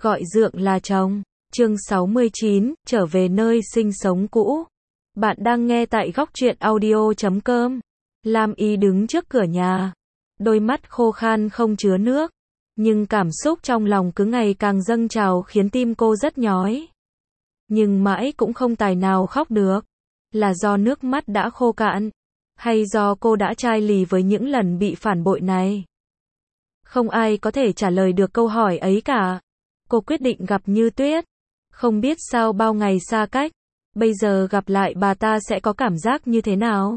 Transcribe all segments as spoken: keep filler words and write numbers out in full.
gọi dượng là chồng. Chương sáu mươi chín, trở về nơi sinh sống cũ. Bạn đang nghe tại góc truyện audio chấm com. Lam Y đứng trước cửa nhà, đôi mắt khô khan không chứa nước, nhưng cảm xúc trong lòng cứ ngày càng dâng trào khiến tim cô rất nhói. Nhưng mãi cũng không tài nào khóc được. Là do nước mắt đã khô cạn, hay do cô đã chai lì với những lần bị phản bội này? Không ai có thể trả lời được câu hỏi ấy cả. Cô quyết định gặp Như Tuyết. Không biết sau bao ngày xa cách, bây giờ gặp lại bà ta sẽ có cảm giác như thế nào?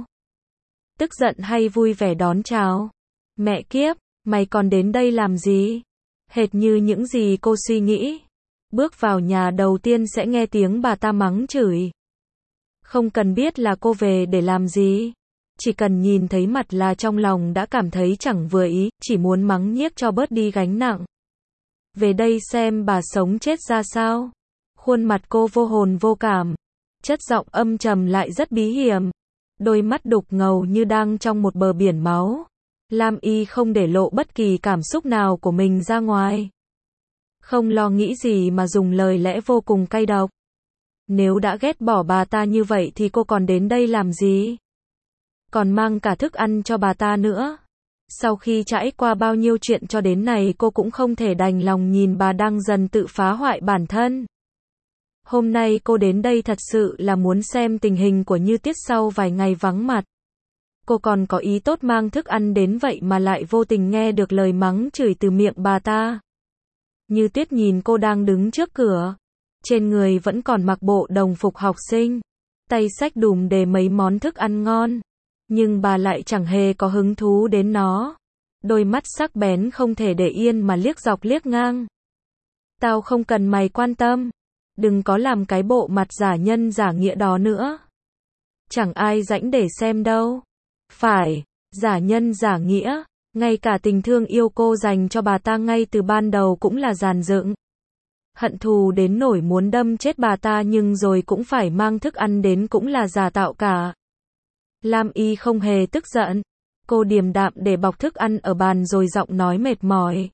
Tức giận hay vui vẻ đón chào? Mẹ kiếp, mày còn đến đây làm gì? Hệt như những gì cô suy nghĩ. Bước vào nhà đầu tiên sẽ nghe tiếng bà ta mắng chửi. Không cần biết là cô về để làm gì. Chỉ cần nhìn thấy mặt là trong lòng đã cảm thấy chẳng vừa ý, chỉ muốn mắng nhiếc cho bớt đi gánh nặng. Về đây xem bà sống chết ra sao. Khuôn mặt cô vô hồn vô cảm. Chất giọng âm trầm lại rất bí hiểm. Đôi mắt đục ngầu như đang trong một bờ biển máu. Lam Y không để lộ bất kỳ cảm xúc nào của mình ra ngoài. Không lo nghĩ gì mà dùng lời lẽ vô cùng cay độc. Nếu đã ghét bỏ bà ta như vậy thì cô còn đến đây làm gì? Còn mang cả thức ăn cho bà ta nữa. Sau khi trải qua bao nhiêu chuyện cho đến này, cô cũng không thể đành lòng nhìn bà đang dần tự phá hoại bản thân. Hôm nay cô đến đây thật sự là muốn xem tình hình của Như Tuyết sau vài ngày vắng mặt. Cô còn có ý tốt mang thức ăn đến vậy mà lại vô tình nghe được lời mắng chửi từ miệng bà ta. Như Tuyết nhìn cô đang đứng trước cửa. Trên người vẫn còn mặc bộ đồng phục học sinh. Tay xách đùm đề mấy món thức ăn ngon. Nhưng bà lại chẳng hề có hứng thú đến nó. Đôi mắt sắc bén không thể để yên mà liếc dọc liếc ngang. Tao không cần mày quan tâm. Đừng có làm cái bộ mặt giả nhân giả nghĩa đó nữa. Chẳng ai rảnh để xem đâu. Phải, giả nhân giả nghĩa. Ngay cả tình thương yêu cô dành cho bà ta ngay từ ban đầu cũng là dàn dựng. Hận thù đến nỗi muốn đâm chết bà ta nhưng rồi cũng phải mang thức ăn đến cũng là giả tạo cả. Lam Y không hề tức giận. Cô điềm đạm để bọc thức ăn ở bàn rồi giọng nói mệt mỏi.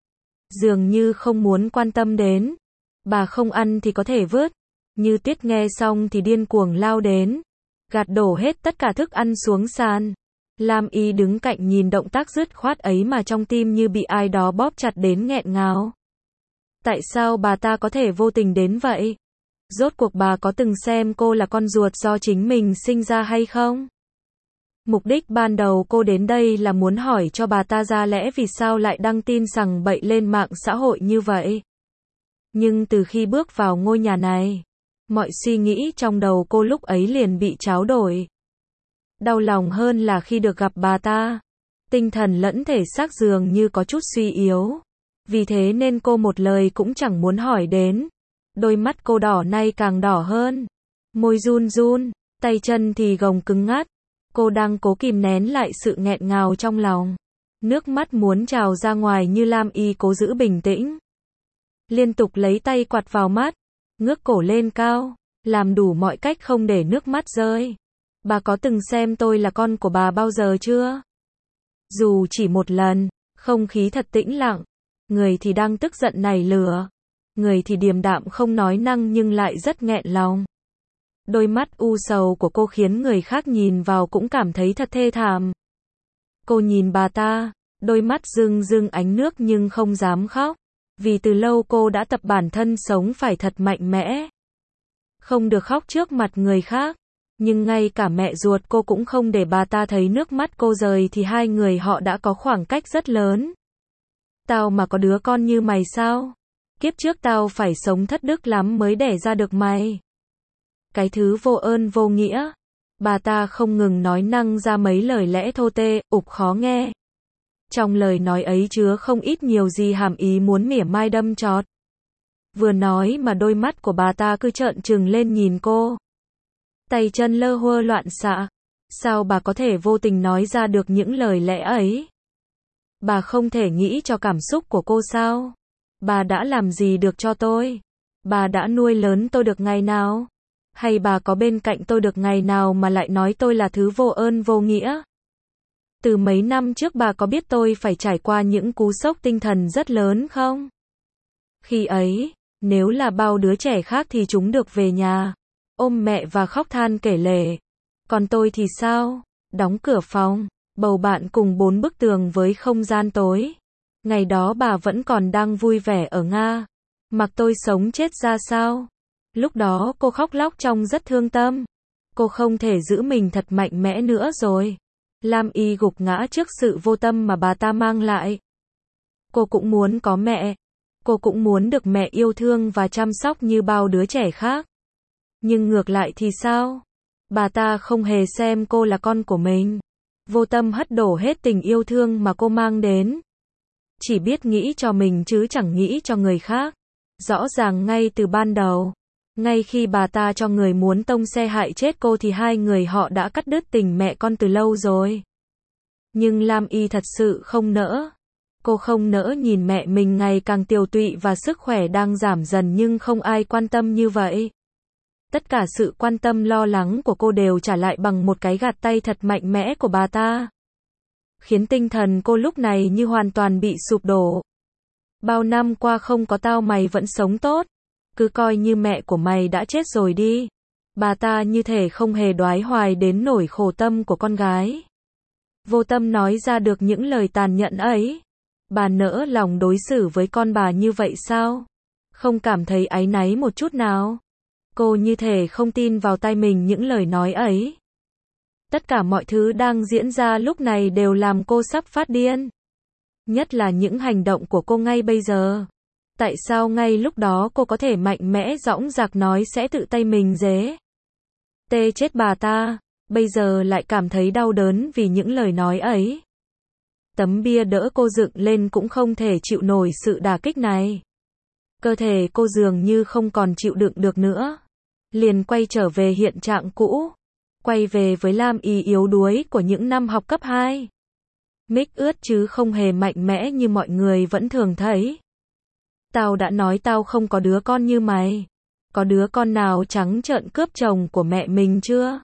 Dường như không muốn quan tâm đến. Bà không ăn thì có thể vứt. Như Tuyết nghe xong thì điên cuồng lao đến. Gạt đổ hết tất cả thức ăn xuống sàn. Lam Y đứng cạnh nhìn động tác dứt khoát ấy mà trong tim như bị ai đó bóp chặt đến nghẹn ngào. Tại sao bà ta có thể vô tình đến vậy? Rốt cuộc bà có từng xem cô là con ruột do chính mình sinh ra hay không? Mục đích ban đầu cô đến đây là muốn hỏi cho bà ta ra lẽ vì sao lại đăng tin sằng bậy lên mạng xã hội như vậy. Nhưng từ khi bước vào ngôi nhà này, mọi suy nghĩ trong đầu cô lúc ấy liền bị tráo đổi. Đau lòng hơn là khi được gặp bà ta, tinh thần lẫn thể xác dường như có chút suy yếu. Vì thế nên cô một lời cũng chẳng muốn hỏi đến. Đôi mắt cô đỏ nay càng đỏ hơn. Môi run run, tay chân thì gồng cứng ngắt. Cô đang cố kìm nén lại sự nghẹn ngào trong lòng. Nước mắt muốn trào ra ngoài như Lam Y cố giữ bình tĩnh. Liên tục lấy tay quạt vào mắt, ngước cổ lên cao, làm đủ mọi cách không để nước mắt rơi. Bà có từng xem tôi là con của bà bao giờ chưa? Dù chỉ một lần, không khí thật tĩnh lặng. Người thì đang tức giận nảy lửa. Người thì điềm đạm không nói năng nhưng lại rất nghẹn lòng. Đôi mắt u sầu của cô khiến người khác nhìn vào cũng cảm thấy thật thê thảm. Cô nhìn bà ta, đôi mắt rưng rưng ánh nước nhưng không dám khóc. Vì từ lâu cô đã tập bản thân sống phải thật mạnh mẽ. Không được khóc trước mặt người khác. Nhưng ngay cả mẹ ruột cô cũng không để bà ta thấy nước mắt cô rơi thì hai người họ đã có khoảng cách rất lớn. Tao mà có đứa con như mày sao? Kiếp trước tao phải sống thất đức lắm mới đẻ ra được mày. Cái thứ vô ơn vô nghĩa. Bà ta không ngừng nói năng ra mấy lời lẽ thô tê, ục khó nghe. Trong lời nói ấy chứa không ít nhiều gì hàm ý muốn mỉa mai đâm chọt. Vừa nói mà đôi mắt của bà ta cứ trợn trừng lên nhìn cô. Tay chân lơ huơ loạn xạ. Sao bà có thể vô tình nói ra được những lời lẽ ấy? Bà không thể nghĩ cho cảm xúc của cô sao? Bà đã làm gì được cho tôi? Bà đã nuôi lớn tôi được ngày nào? Hay bà có bên cạnh tôi được ngày nào mà lại nói tôi là thứ vô ơn vô nghĩa? Từ mấy năm trước bà có biết tôi phải trải qua những cú sốc tinh thần rất lớn không? Khi ấy, nếu là bao đứa trẻ khác thì chúng được về nhà, ôm mẹ và khóc than kể lể. Còn tôi thì sao? Đóng cửa phòng, bầu bạn cùng bốn bức tường với không gian tối. Ngày đó bà vẫn còn đang vui vẻ ở Nga. Mặc tôi sống chết ra sao? Lúc đó cô khóc lóc trông rất thương tâm. Cô không thể giữ mình thật mạnh mẽ nữa rồi. Lam Y gục ngã trước sự vô tâm mà bà ta mang lại. Cô cũng muốn có mẹ. Cô cũng muốn được mẹ yêu thương và chăm sóc như bao đứa trẻ khác. Nhưng ngược lại thì sao? Bà ta không hề xem cô là con của mình. Vô tâm hất đổ hết tình yêu thương mà cô mang đến. Chỉ biết nghĩ cho mình chứ chẳng nghĩ cho người khác. Rõ ràng ngay từ ban đầu, ngay khi bà ta cho người muốn tông xe hại chết cô thì hai người họ đã cắt đứt tình mẹ con từ lâu rồi. Nhưng Lam Y thật sự không nỡ. Cô không nỡ nhìn mẹ mình ngày càng tiều tụy và sức khỏe đang giảm dần nhưng không ai quan tâm như vậy. Tất cả sự quan tâm lo lắng của cô đều trả lại bằng một cái gạt tay thật mạnh mẽ của bà ta. Khiến tinh thần cô lúc này như hoàn toàn bị sụp đổ. Bao năm qua không có tao mày vẫn sống tốt. Cứ coi như mẹ của mày đã chết rồi đi. Bà ta như thể không hề đoái hoài đến nỗi khổ tâm của con gái. Vô tâm nói ra được những lời tàn nhẫn ấy. Bà nỡ lòng đối xử với con bà như vậy sao? Không cảm thấy áy náy một chút nào? Cô như thể không tin vào tai mình những lời nói ấy. Tất cả mọi thứ đang diễn ra lúc này đều làm cô sắp phát điên. Nhất là những hành động của cô ngay bây giờ. Tại sao ngay lúc đó cô có thể mạnh mẽ dõng dạc nói sẽ tự tay mình dế? Tê chết bà ta, bây giờ lại cảm thấy đau đớn vì những lời nói ấy. Tấm bia đỡ cô dựng lên cũng không thể chịu nổi sự đả kích này. Cơ thể cô dường như không còn chịu đựng được nữa. Liền quay trở về hiện trạng cũ. Quay về với Lam Y yếu đuối của những năm học cấp hai. Mic ướt chứ không hề mạnh mẽ như mọi người vẫn thường thấy. Tao đã nói tao không có đứa con như mày. Có đứa con nào trắng trợn cướp chồng của mẹ mình chưa?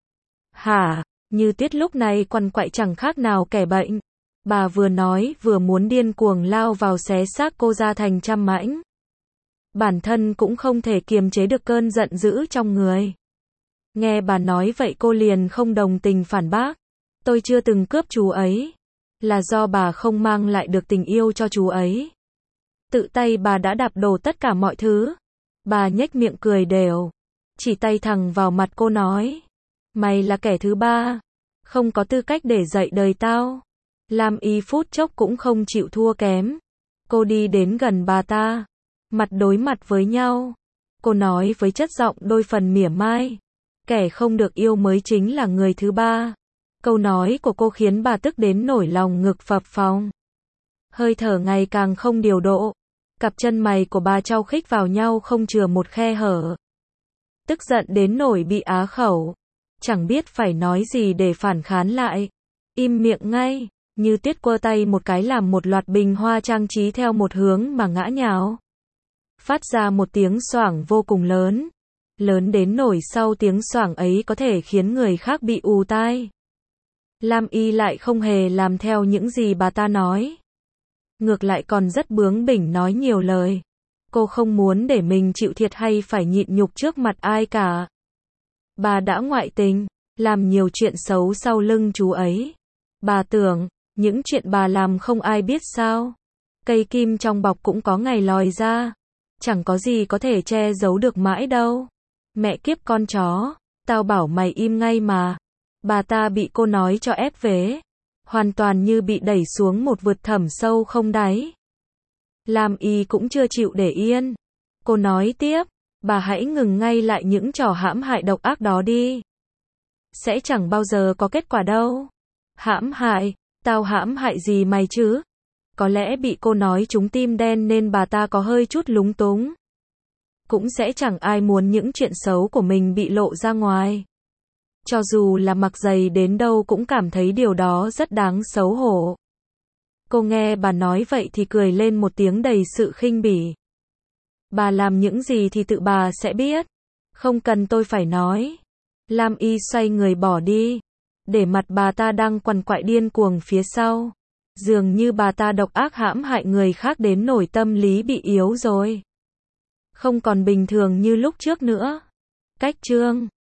Hả? Như Tuyết lúc này quằn quại chẳng khác nào kẻ bệnh. Bà vừa nói vừa muốn điên cuồng lao vào xé xác cô ra thành trăm mảnh. Bản thân cũng không thể kiềm chế được cơn giận dữ trong người. Nghe bà nói vậy cô liền không đồng tình phản bác. Tôi chưa từng cướp chú ấy. Là do bà không mang lại được tình yêu cho chú ấy. Tự tay bà đã đạp đổ tất cả mọi thứ. Bà nhếch miệng cười đều. Chỉ tay thẳng vào mặt cô nói. Mày là kẻ thứ ba. Không có tư cách để dạy đời tao. Lam Y phút chốc cũng không chịu thua kém. Cô đi đến gần bà ta. Mặt đối mặt với nhau. Cô nói với chất giọng đôi phần mỉa mai. Kẻ không được yêu mới chính là người thứ ba. Câu nói của cô khiến bà tức đến nổi lòng ngực phập phồng. Hơi thở ngày càng không điều độ. Cặp chân mày của bà trao khích vào nhau không chừa một khe hở. Tức giận đến nổi bị á khẩu. Chẳng biết phải nói gì để phản kháng lại. Im miệng ngay. Như Tuyết quơ tay một cái làm một loạt bình hoa trang trí theo một hướng mà ngã nhào. Phát ra một tiếng xoảng vô cùng lớn. Lớn đến nổi sau tiếng xoảng ấy có thể khiến người khác bị ù tai. Lam Y lại không hề làm theo những gì bà ta nói. Ngược lại còn rất bướng bỉnh nói nhiều lời. Cô không muốn để mình chịu thiệt hay phải nhịn nhục trước mặt ai cả. Bà đã ngoại tình, làm nhiều chuyện xấu sau lưng chú ấy. Bà tưởng, những chuyện bà làm không ai biết sao. Cây kim trong bọc cũng có ngày lòi ra. Chẳng có gì có thể che giấu được mãi đâu. Mẹ kiếp con chó, tao bảo mày im ngay mà. Bà ta bị cô nói cho ép vế. Hoàn toàn như bị đẩy xuống một vực thẳm sâu không đáy. Lam Y cũng chưa chịu để yên. Cô nói tiếp, bà hãy ngừng ngay lại những trò hãm hại độc ác đó đi. Sẽ chẳng bao giờ có kết quả đâu. Hãm hại, tao hãm hại gì mày chứ? Có lẽ bị cô nói trúng tim đen nên bà ta có hơi chút lúng túng. Cũng sẽ chẳng ai muốn những chuyện xấu của mình bị lộ ra ngoài. Cho dù là mặc dày đến đâu cũng cảm thấy điều đó rất đáng xấu hổ. Cô nghe bà nói vậy thì cười lên một tiếng đầy sự khinh bỉ. Bà làm những gì thì tự bà sẽ biết. Không cần tôi phải nói. Lam Y xoay người bỏ đi. Để mặt bà ta đang quằn quại điên cuồng phía sau. Dường như bà ta độc ác hãm hại người khác đến nỗi tâm lý bị yếu rồi. Không còn bình thường như lúc trước nữa. Cách chương